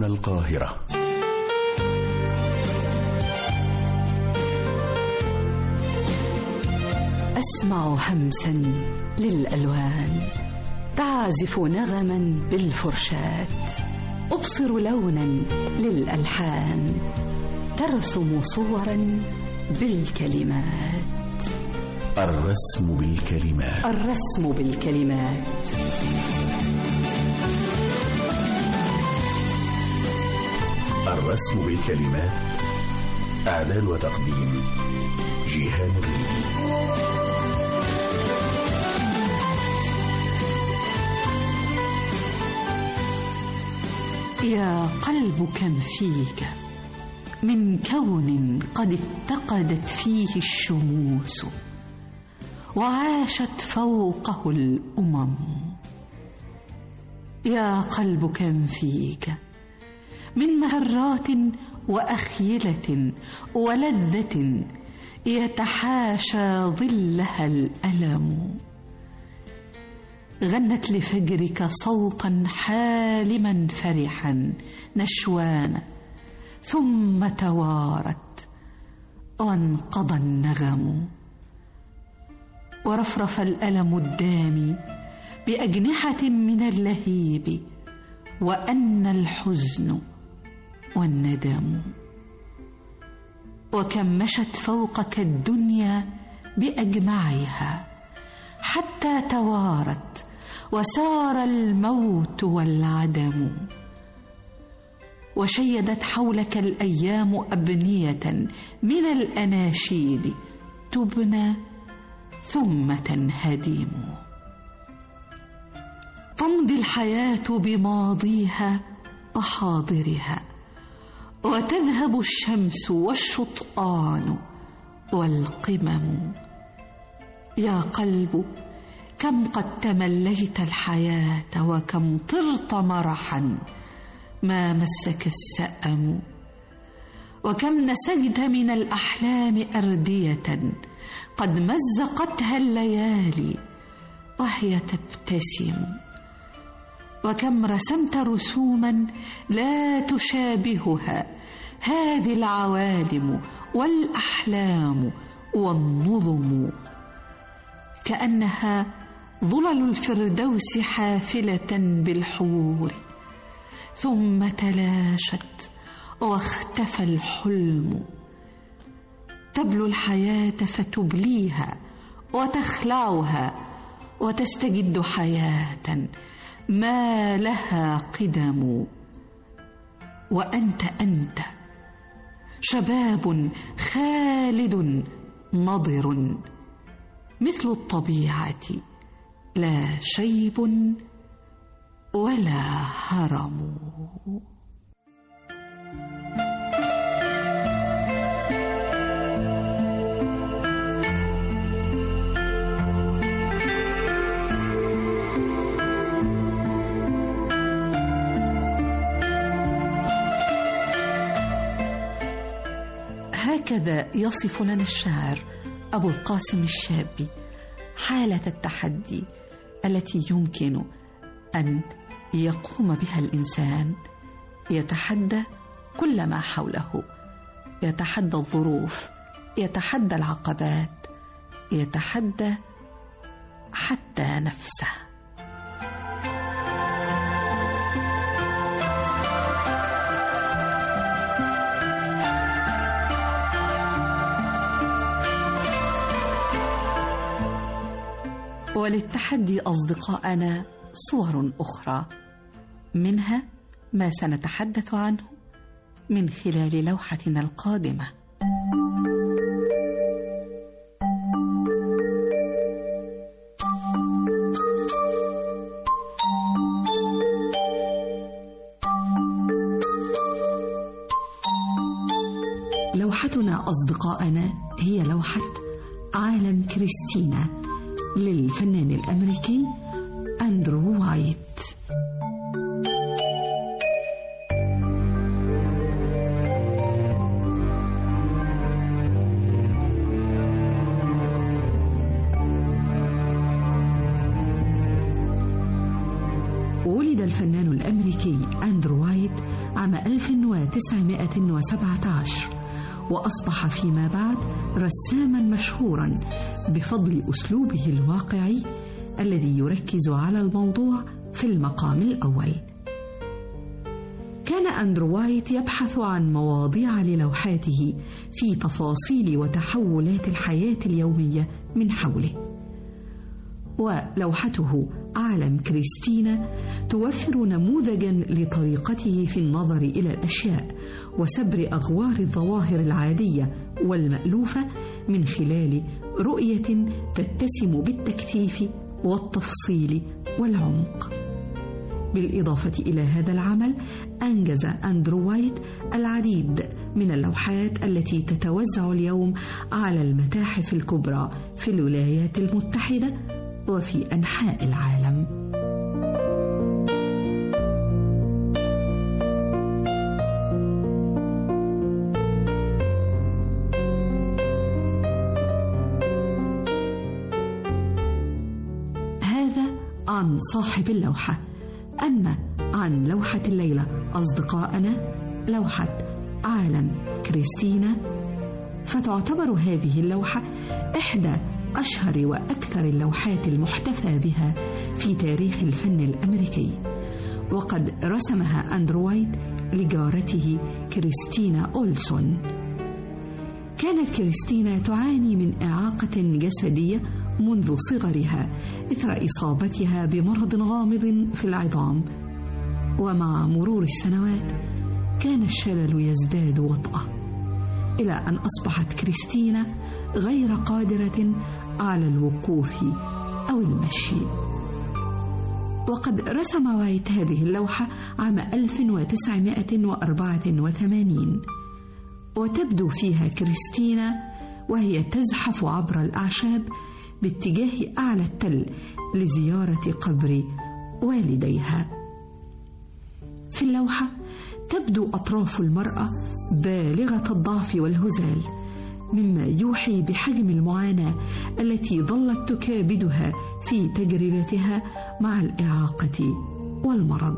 هنا القاهرة. أسمع همسا للألوان تعزف نغما بالفرشاة، أبصر لونا للألحان ترسم صورا بالكلمات. الرسم بالكلمات. الرسم بالكلمات. الرسم بالكلمات. إعداد وتقديم جيهان الريدي. يا قلب كم فيك من كون قد اتقدت فيه الشموس وعاشت فوقه الأمم. يا قلب كم فيك من مهرات وأخيلة ولذة يتحاشى ظلها الألم. غنت لفجرك صوتا حالما فرحا نشوانا، ثم توارت وانقضى النغم. ورفرف الألم الدامي بأجنحة من اللهيب، وأن الحزن والندم. وكم مشت فوقك الدنيا بأجمعها حتى توارت وسار الموت والعدم. وشيدت حولك الأيام أبنية من الأناشيد تبنى ثم تنهدم. تمضي الحياة بماضيها وحاضرها، وتذهب الشمس والشطآن والقمم. يا قلب كم قد تمليت الحياة، وكم طرت مرحا ما مسك السأم. وكم نسجت من الأحلام أردية قد مزقتها الليالي وهي تبتسم. وكم رسمت رسوما لا تشابهها هذه العوالم والأحلام والنظم، كأنها ظلل الفردوس حافلة بالحور، ثم تلاشت واختفى الحلم. تبلو الحياة فتبليها وتخلعها، وتستجد حياة ما لها قدم. وأنت شباب خالد نضر مثل الطبيعة، لا شيب ولا هرم. هكذا يصف لنا الشاعر أبو القاسم الشابي حالة التحدي التي يمكن أن يقوم بها الإنسان. يتحدى كل ما حوله، يتحدى الظروف، يتحدى العقبات، يتحدى حتى نفسه. وللتحدي أصدقائنا صور أخرى، منها ما سنتحدث عنه من خلال لوحتنا القادمة. لوحتنا أصدقائنا هي لوحة عالم كريستينا للفنان الأمريكي أندرو وايت. ولد الفنان الأمريكي أندرو وايت عام 1917، وأصبح فيما بعد رساما مشهورا بفضل أسلوبه الواقعي الذي يركز على الموضوع في المقام الأول. كان أندرو وايت يبحث عن مواضيع للوحاته في تفاصيل وتحولات الحياة اليومية من حوله، ولوحته عالم كريستينا توفر نموذجا لطريقته في النظر إلى الأشياء وسبر أغوار الظواهر العادية والمألوفة من خلال رؤية تتسم بالتكثيف والتفصيل والعمق. بالإضافة إلى هذا العمل، أنجز أندرو وايت العديد من اللوحات التي تتوزع اليوم على المتاحف الكبرى في الولايات المتحدة وفي أنحاء العالم. هذا عن صاحب اللوحة. أما عن لوحة الليلة أصدقائنا، لوحة عالم كريستينا، فتعتبر هذه اللوحة إحدى أشهر وأكثر اللوحات المحتفى بها في تاريخ الفن الأمريكي، وقد رسمها أندرو وايت لجارته كريستينا أولسون. كانت كريستينا تعاني من إعاقة جسدية منذ صغرها إثر إصابتها بمرض غامض في العظام، ومع مرور السنوات كان الشلل يزداد وطأة إلى أن أصبحت كريستينا غير قادرة على الوقوف أو المشي. وقد رسم وايت هذه اللوحة عام 1984، وتبدو فيها كريستينا وهي تزحف عبر الأعشاب باتجاه أعلى التل لزيارة قبر والديها. في اللوحة تبدو أطراف المرأة بالغة الضعف والهزال، مما يوحي بحجم المعاناة التي ظلت تكابدها في تجربتها مع الإعاقة والمرض.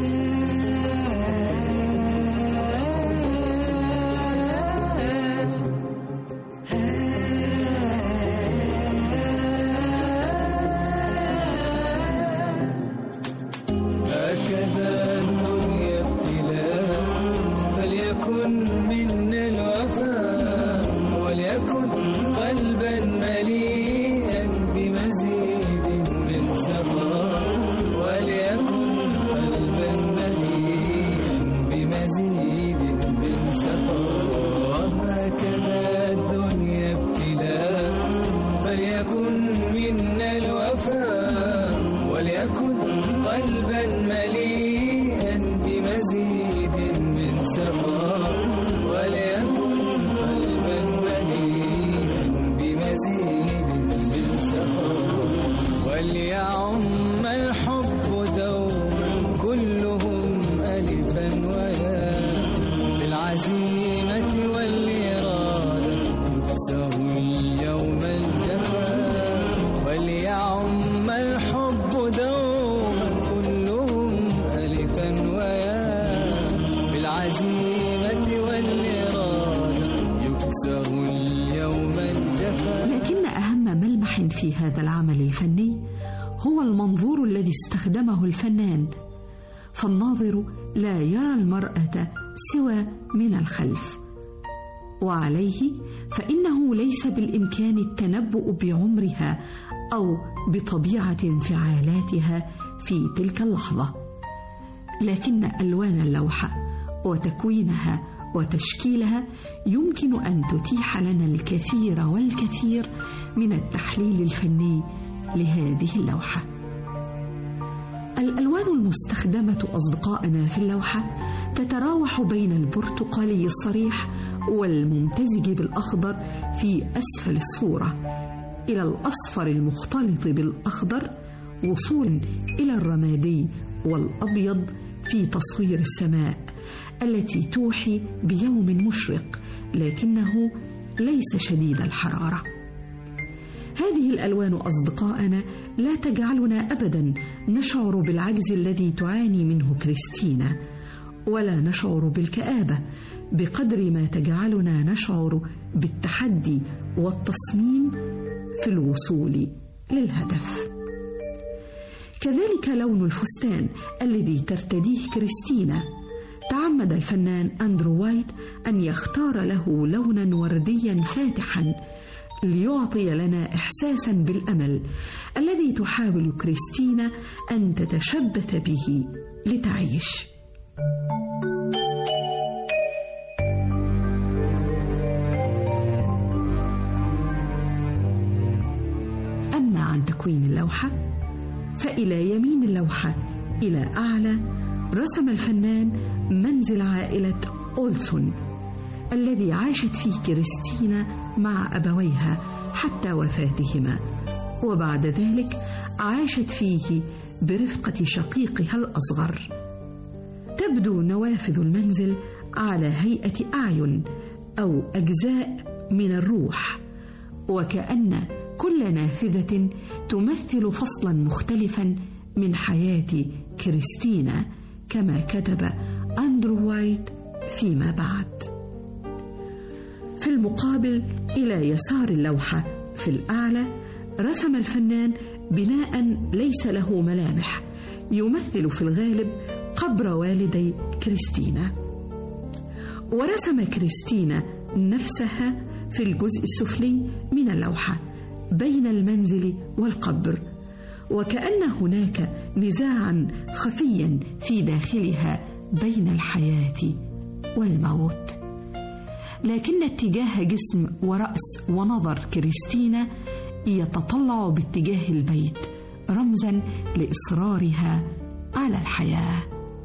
لكن أهم ملمح في هذا العمل الفني هو المنظور الذي استخدمه الفنان، فالناظر لا يرى المرأة سوى من الخلف، وعليه فإنه ليس بالإمكان التنبؤ بعمرها أو بطبيعة انفعالاتها في تلك اللحظة، لكن ألوان اللوحة وتكوينها وتشكيلها يمكن أن تتيح لنا الكثير والكثير من التحليل الفني لهذه اللوحة. الألوان المستخدمة أصدقائنا في اللوحة تتراوح بين البرتقالي الصريح والممتزج بالأخضر في أسفل الصورة إلى الأصفر المختلط بالأخضر، وصولا إلى الرمادي والأبيض في تصوير السماء التي توحي بيوم مشرق لكنه ليس شديد الحرارة. هذه الألوان أصدقائنا لا تجعلنا أبدا نشعر بالعجز الذي تعاني منه كريستينا، ولا نشعر بالكآبة بقدر ما تجعلنا نشعر بالتحدي والتصميم في الوصول للهدف. كذلك لون الفستان الذي ترتديه كريستينا، تعمد الفنان أندرو وايت أن يختار له لونا ورديا فاتحا ليعطي لنا إحساسا بالأمل الذي تحاول كريستينا أن تتشبث به لتعيش. أما عن تكوين اللوحة فإلى يمين اللوحة إلى أعلى رسم الفنان منزل عائلة أولسون الذي عاشت فيه كريستينا مع أبويها حتى وفاتهما، وبعد ذلك عاشت فيه برفقة شقيقها الأصغر. تبدو نوافذ المنزل على هيئة أعين أو أجزاء من الروح، وكأن كل نافذة تمثل فصلا مختلفا من حياة كريستينا كما كتب أندرو وايت فيما بعد. في المقابل إلى يسار اللوحة في الأعلى رسم الفنان بناء ليس له ملامح يمثل في الغالب قبر والدي كريستينا، ورسم كريستينا نفسها في الجزء السفلي من اللوحة بين المنزل والقبر، وكأن هناك نزاعا خفيا في داخلها بين الحياة والموت. لكن اتجاه جسم ورأس ونظر كريستينا يتطلع باتجاه البيت رمزا لإصرارها على الحياة.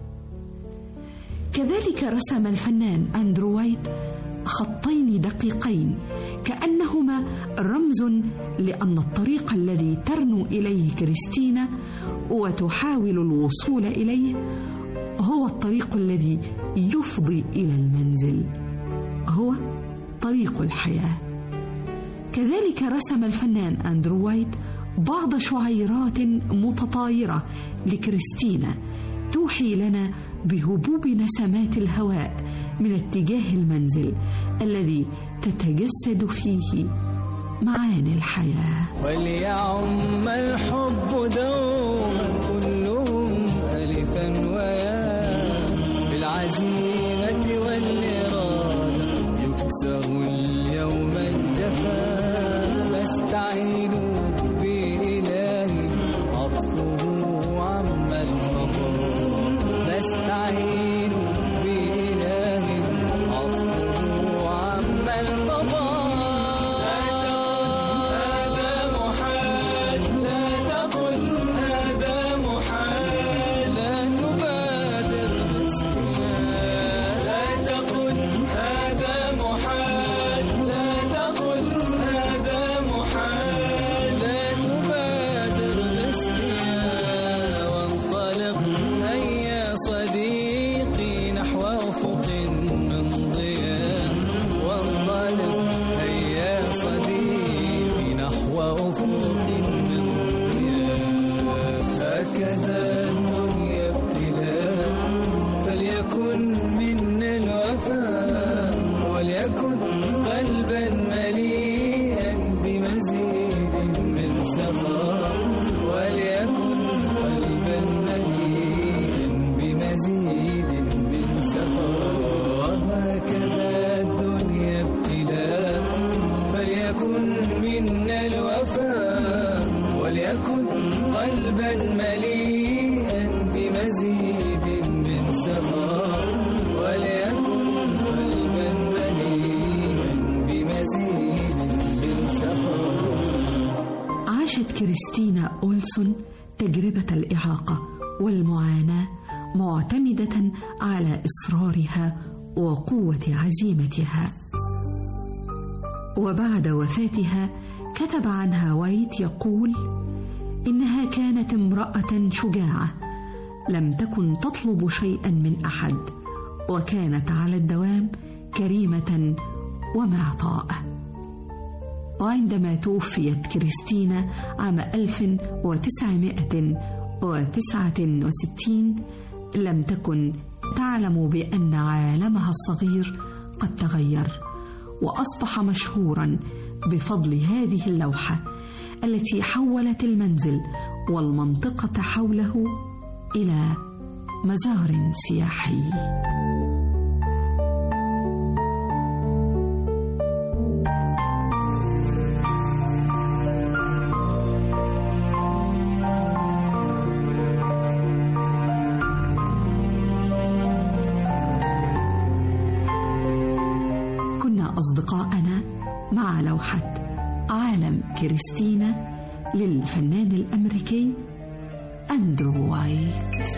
كذلك رسم الفنان أندرو وايت خطين دقيقين كأنهما رمز لأن الطريق الذي ترنو إليه كريستينا وتحاول الوصول إليه هو الطريق الذي يفضي إلى المنزل، هو طريق الحياة. كذلك رسم الفنان أندرو وايت بعض شعيرات متطايرة لكريستينا توحي لنا بهبوب نسمات الهواء من اتجاه المنزل الذي تتجسد فيه معاني الحياة. وليعم الحب دوما كلهم ألفا وياء بالعزيمة والإرادة يكسر اليوم الجفاء. فاستعينوا بإله عطفه عم الفضاء. فاستعينوا بإله عطفه عم الفضاء. كريستينا أولسون تجربة الإعاقة والمعاناة معتمدة على إصرارها وقوة عزيمتها. وبعد وفاتها كتب عنها وايت يقول: إنها كانت امرأة شجاعة لم تكن تطلب شيئا من أحد، وكانت على الدوام كريمة ومعطاءة. وعندما توفيت كريستينا عام 1969 لم تكن وتعلم بأن عالمها الصغير قد تغير وأصبح مشهورا بفضل هذه اللوحة التي حولت المنزل والمنطقة حوله إلى مزار سياحي. كنا أصدقاءنا مع لوحة عالم كريستينا للفنان الأمريكي أندرو وايت.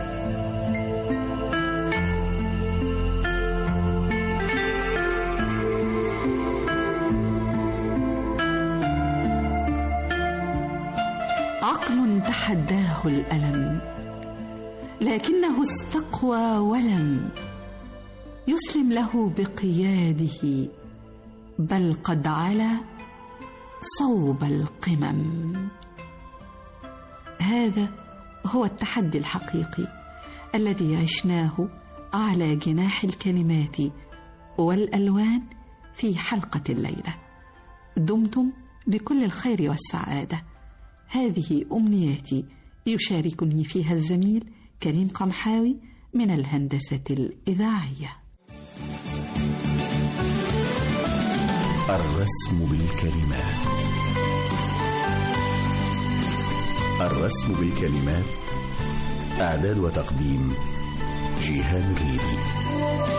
عقل تحداه الألم لكنه استقوى ولم يسلم له بقياده، بل قد علا صوب القمم. هذا هو التحدي الحقيقي الذي عشناه على جناح الكلمات والألوان في حلقة الليلة. دمتم بكل الخير والسعادة. هذه أمنياتي يشاركني فيها الزميل كريم قمحاوي من الهندسة الإذاعية. الرسم بالكلمات. الرسم بالكلمات، إعداد وتقديم جيهان الريدي.